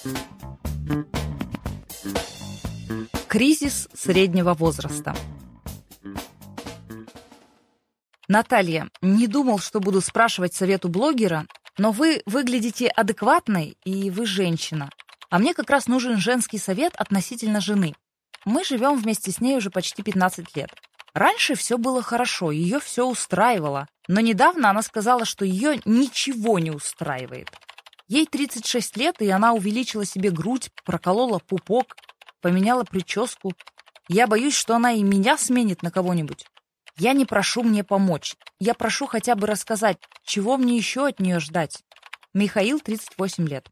Кризис среднего возраста. Наталья, не думал, что буду спрашивать совет у блогера, но вы выглядите адекватной, и вы женщина. А мне как раз нужен женский совет относительно жены. Мы живем вместе с ней уже почти 15 лет. Раньше все было хорошо, ее все устраивало, но недавно она сказала, что ее ничего не устраивает. Ей 36 лет, и она увеличила себе грудь, проколола пупок, поменяла прическу. Я боюсь, что она и меня сменит на кого-нибудь. Я не прошу мне помочь. Я прошу хотя бы рассказать, чего мне еще от нее ждать. Михаил, 38 лет.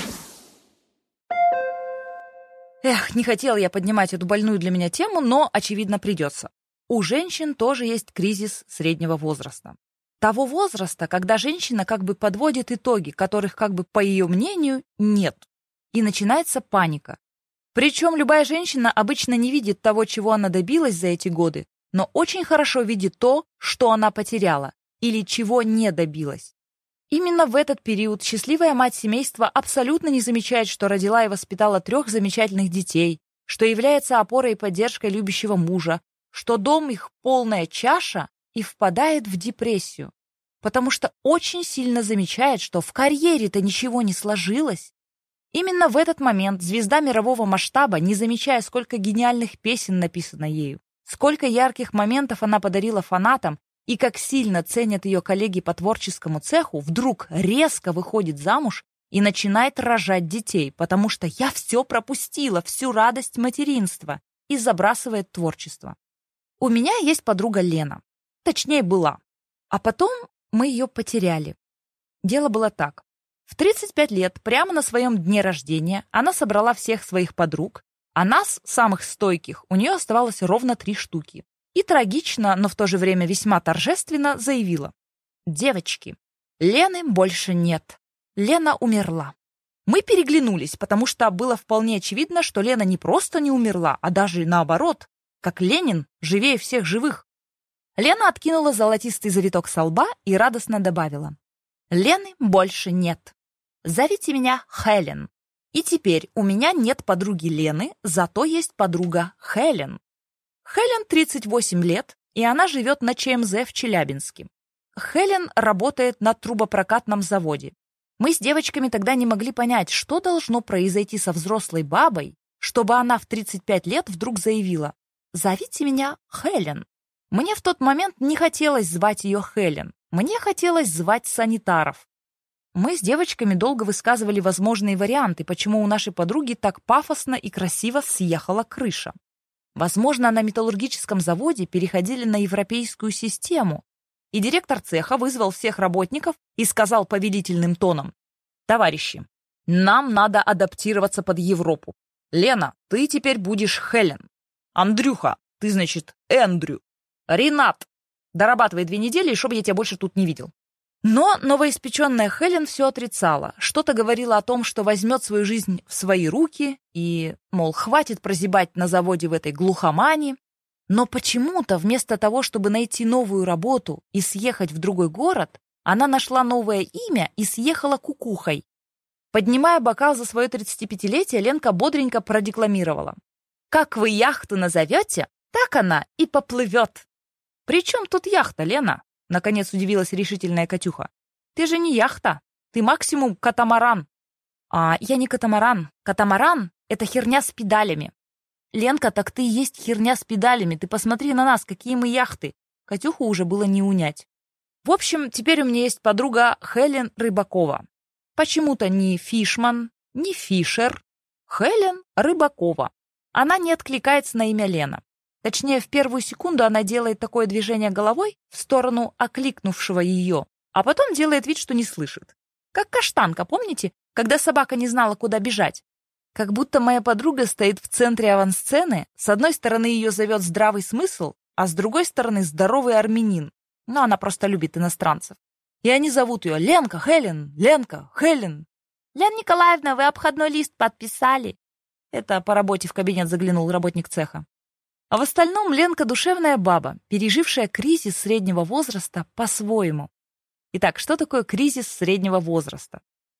Эх, не хотела я поднимать эту больную для меня тему, но, очевидно, придется. У женщин тоже есть кризис среднего возраста. Того возраста, когда женщина как бы подводит итоги, которых, как бы, по ее мнению, нет. И начинается паника. Причем любая женщина обычно не видит того, чего она добилась за эти годы, но очень хорошо видит то, что она потеряла или чего не добилась. Именно в этот период счастливая мать семейства абсолютно не замечает, что родила и воспитала 3 замечательных детей, что является опорой и поддержкой любящего мужа, что дом их полная чаша, и впадает в депрессию, потому что очень сильно замечает, что в карьере-то ничего не сложилось. Именно в этот момент звезда мирового масштаба, не замечая, сколько гениальных песен написано ею, сколько ярких моментов она подарила фанатам и как сильно ценят ее коллеги по творческому цеху, вдруг резко выходит замуж и начинает рожать детей, потому что я все пропустила, всю радость материнства, и забрасывает творчество. У меня есть подруга Лена. Точнее, была. А потом мы ее потеряли. Дело было так. В 35 лет, прямо на своем дне рождения, она собрала всех своих подруг, а нас, самых стойких, у нее оставалось ровно 3 штуки. И трагично, но в то же время весьма торжественно заявила: «Девочки, Лены больше нет. Лена умерла». Мы переглянулись, потому что было вполне очевидно, что Лена не просто не умерла, а даже наоборот, как Ленин, живее всех живых. Лена откинула золотистый завиток со лба и радостно добавила: «Лены больше нет. Зовите меня Хелен. И теперь у меня нет подруги Лены, зато есть подруга Хелен». Хелен 38 лет, и она живет на ЧМЗ в Челябинске. Хелен работает на трубопрокатном заводе. Мы с девочками тогда не могли понять, что должно произойти со взрослой бабой, чтобы она в 35 лет вдруг заявила: «Зовите меня Хелен». Мне в тот момент не хотелось звать ее Хелен. Мне хотелось звать санитаров. Мы с девочками долго высказывали возможные варианты, почему у нашей подруги так пафосно и красиво съехала крыша. Возможно, на металлургическом заводе переходили на европейскую систему, и директор цеха вызвал всех работников и сказал повелительным тоном: «Товарищи, нам надо адаптироваться под Европу. Лена, ты теперь будешь Хелен. Андрюха, ты, значит, Эндрю. Ренат, дорабатывай 2 недели, и чтоб я тебя больше тут не видел». Но новоиспеченная Хелен все отрицала, что-то говорила о том, что возьмет свою жизнь в свои руки и, мол, хватит прозябать на заводе в этой глухомане. Но почему-то вместо того, чтобы найти новую работу и съехать в другой город, она нашла новое имя и съехала кукухой. Поднимая бокал за свое 35-летие, Ленка бодренько продекламировала: «Как вы яхту назовете, так она и поплывет». «При чем тут яхта, Лена?» — наконец удивилась решительная Катюха. «Ты же не яхта, ты максимум катамаран». «А я не катамаран. Катамаран — это херня с педалями». «Ленка, так ты и есть херня с педалями. Ты посмотри на нас, какие мы яхты». Катюху уже было не унять. В общем, теперь у меня есть подруга Хелен Рыбакова. Почему-то не Фишман, не Фишер. Хелен Рыбакова. Она не откликается на имя Лена. Точнее, в первую секунду она делает такое движение головой в сторону окликнувшего ее, а потом делает вид, что не слышит. Как каштанка, помните, когда собака не знала, куда бежать? Как будто моя подруга стоит в центре авансцены, с одной стороны ее зовет здравый смысл, а с другой стороны здоровый армянин. Но она просто любит иностранцев. И они зовут ее Ленка, Хелен, Ленка, Хелен. «Лена Николаевна, вы обходной лист подписали?» Это по работе в кабинет заглянул работник цеха. А в остальном Ленка душевная баба, пережившая кризис среднего возраста по-своему. Итак, что такое кризис среднего возраста?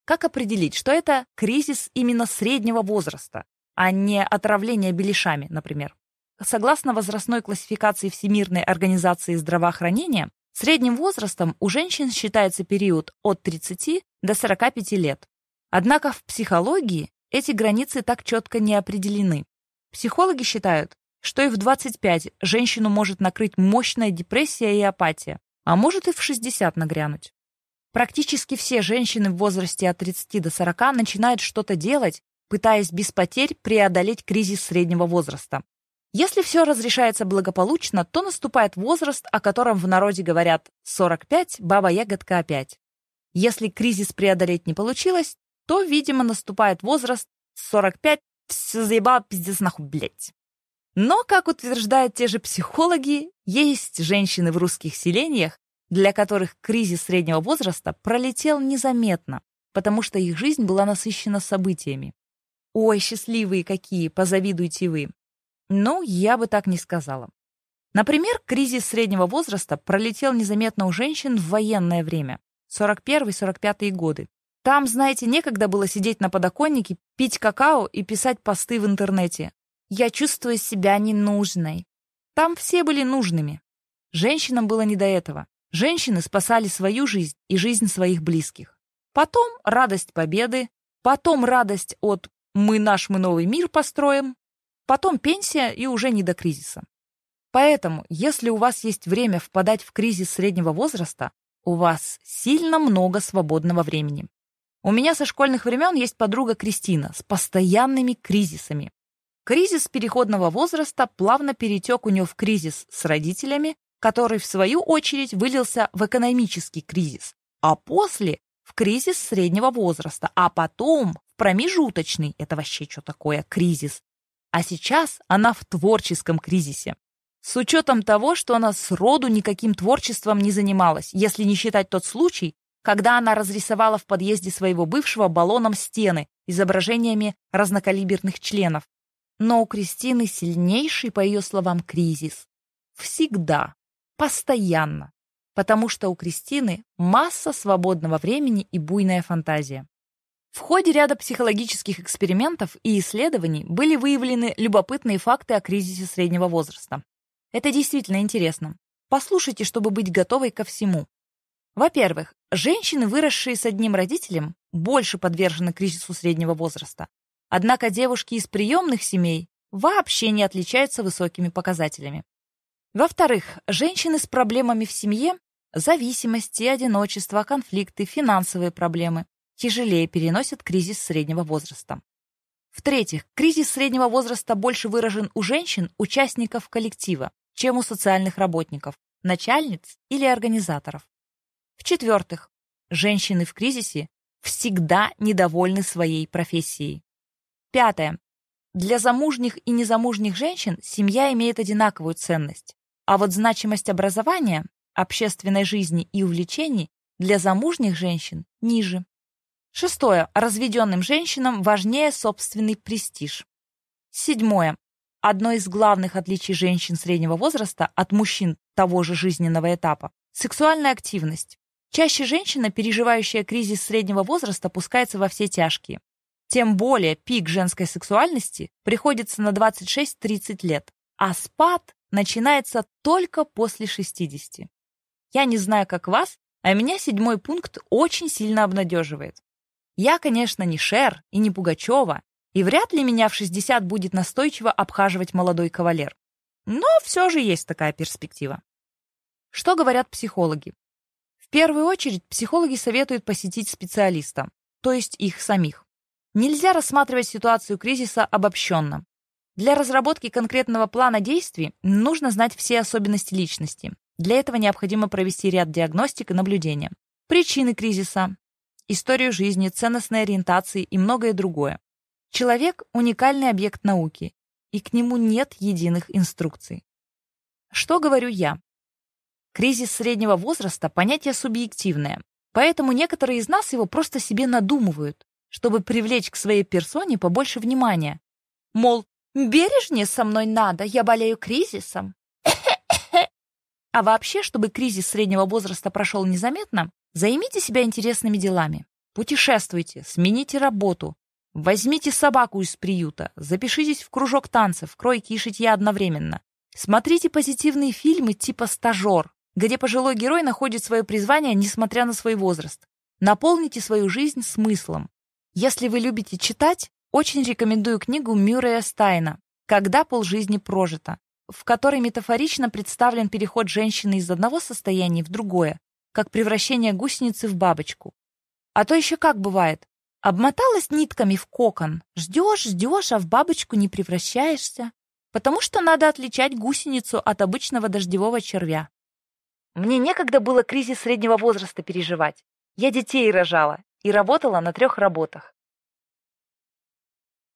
Как определить, что это кризис именно среднего возраста, а не отравление беляшами, например? Согласно возрастной классификации Всемирной организации здравоохранения, средним возрастом у женщин считается период от 30 до 45 лет. Однако в психологии эти границы так четко не определены. Психологи считают, что и в 25 женщину может накрыть мощная депрессия и апатия, а может и в 60 нагрянуть. Практически все женщины в возрасте от 30 до 40 начинают что-то делать, пытаясь без потерь преодолеть кризис среднего возраста. Если все разрешается благополучно, то наступает возраст, о котором в народе говорят «45, баба-ягодка опять». Если кризис преодолеть не получилось, то, видимо, наступает возраст 45, все заебало, пиздец нахуй, блядь. Но, как утверждают те же психологи, есть женщины в русских селениях, для которых кризис среднего возраста пролетел незаметно, потому что их жизнь была насыщена событиями. Ой, счастливые какие, позавидуйте вы. Ну, я бы так не сказала. Например, кризис среднего возраста пролетел незаметно у женщин в военное время, 41-45 годы. Там, знаете, некогда было сидеть на подоконнике, пить какао и писать посты в интернете. «Я чувствую себя ненужной». Там все были нужными. Женщинам было не до этого. Женщины спасали свою жизнь и жизнь своих близких. Потом радость победы, потом радость от «мы новый мир построим», потом пенсия и уже не до кризиса. Поэтому, если у вас есть время впадать в кризис среднего возраста, у вас сильно много свободного времени. У меня со школьных времен есть подруга Кристина с постоянными кризисами. Кризис переходного возраста плавно перетек у нее в кризис с родителями, который, в свою очередь, вылился в экономический кризис, а после — в кризис среднего возраста, а потом в промежуточный, это вообще что такое, кризис. А сейчас она в творческом кризисе. С учетом того, что она сроду никаким творчеством не занималась, если не считать тот случай, когда она разрисовала в подъезде своего бывшего баллоном стены изображениями разнокалиберных членов. Но у Кристины сильнейший, по ее словам, кризис. Всегда, постоянно. Потому что у Кристины масса свободного времени и буйная фантазия. В ходе ряда психологических экспериментов и исследований были выявлены любопытные факты о кризисе среднего возраста. Это действительно интересно. Послушайте, чтобы быть готовой ко всему. Во-первых, женщины, выросшие с одним родителем, больше подвержены кризису среднего возраста. Однако девушки из приемных семей вообще не отличаются высокими показателями. Во-вторых, женщины с проблемами в семье, зависимости, одиночество, конфликты, финансовые проблемы тяжелее переносят кризис среднего возраста. В-третьих, кризис среднего возраста больше выражен у женщин, участников коллектива, чем у социальных работников, начальниц или организаторов. В-четвертых, женщины в кризисе всегда недовольны своей профессией. Пятое. Для замужних и незамужних женщин семья имеет одинаковую ценность, а вот значимость образования, общественной жизни и увлечений для замужних женщин ниже. Шестое. Разведенным женщинам важнее собственный престиж. Седьмое. Одно из главных отличий женщин среднего возраста от мужчин того же жизненного этапа – сексуальная активность. Чаще женщина, переживающая кризис среднего возраста, пускается во все тяжкие. Тем более пик женской сексуальности приходится на 26-30 лет, а спад начинается только после 60. Я не знаю, как вас, а меня 7-й пункт очень сильно обнадеживает. Я, конечно, не Шер и не Пугачева, и вряд ли меня в 60 будет настойчиво обхаживать молодой кавалер. Но все же есть такая перспектива. Что говорят психологи? В первую очередь, психологи советуют посетить специалиста, то есть их самих. Нельзя рассматривать ситуацию кризиса обобщенно. Для разработки конкретного плана действий нужно знать все особенности личности. Для этого необходимо провести ряд диагностик и наблюдения. Причины кризиса, историю жизни, ценностной ориентации и многое другое. Человек – уникальный объект науки, и к нему нет единых инструкций. Что говорю я? Кризис среднего возраста – понятие субъективное, поэтому некоторые из нас его просто себе надумывают, чтобы привлечь к своей персоне побольше внимания. Мол, бережнее со мной надо, я болею кризисом. А вообще, чтобы кризис среднего возраста прошел незаметно, займите себя интересными делами. Путешествуйте, смените работу, возьмите собаку из приюта, запишитесь в кружок танцев, кройки и шитья одновременно. Смотрите позитивные фильмы типа «Стажер», где пожилой герой находит свое призвание, несмотря на свой возраст. Наполните свою жизнь смыслом. Если вы любите читать, очень рекомендую книгу Мюррея Стайна «Когда полжизни прожито», в которой метафорично представлен переход женщины из одного состояния в другое, как превращение гусеницы в бабочку. А то еще как бывает. Обмоталась нитками в кокон, ждешь, а в бабочку не превращаешься, потому что надо отличать гусеницу от обычного дождевого червя. Мне некогда было кризис среднего возраста переживать. Я детей рожала и работала на 3 работах.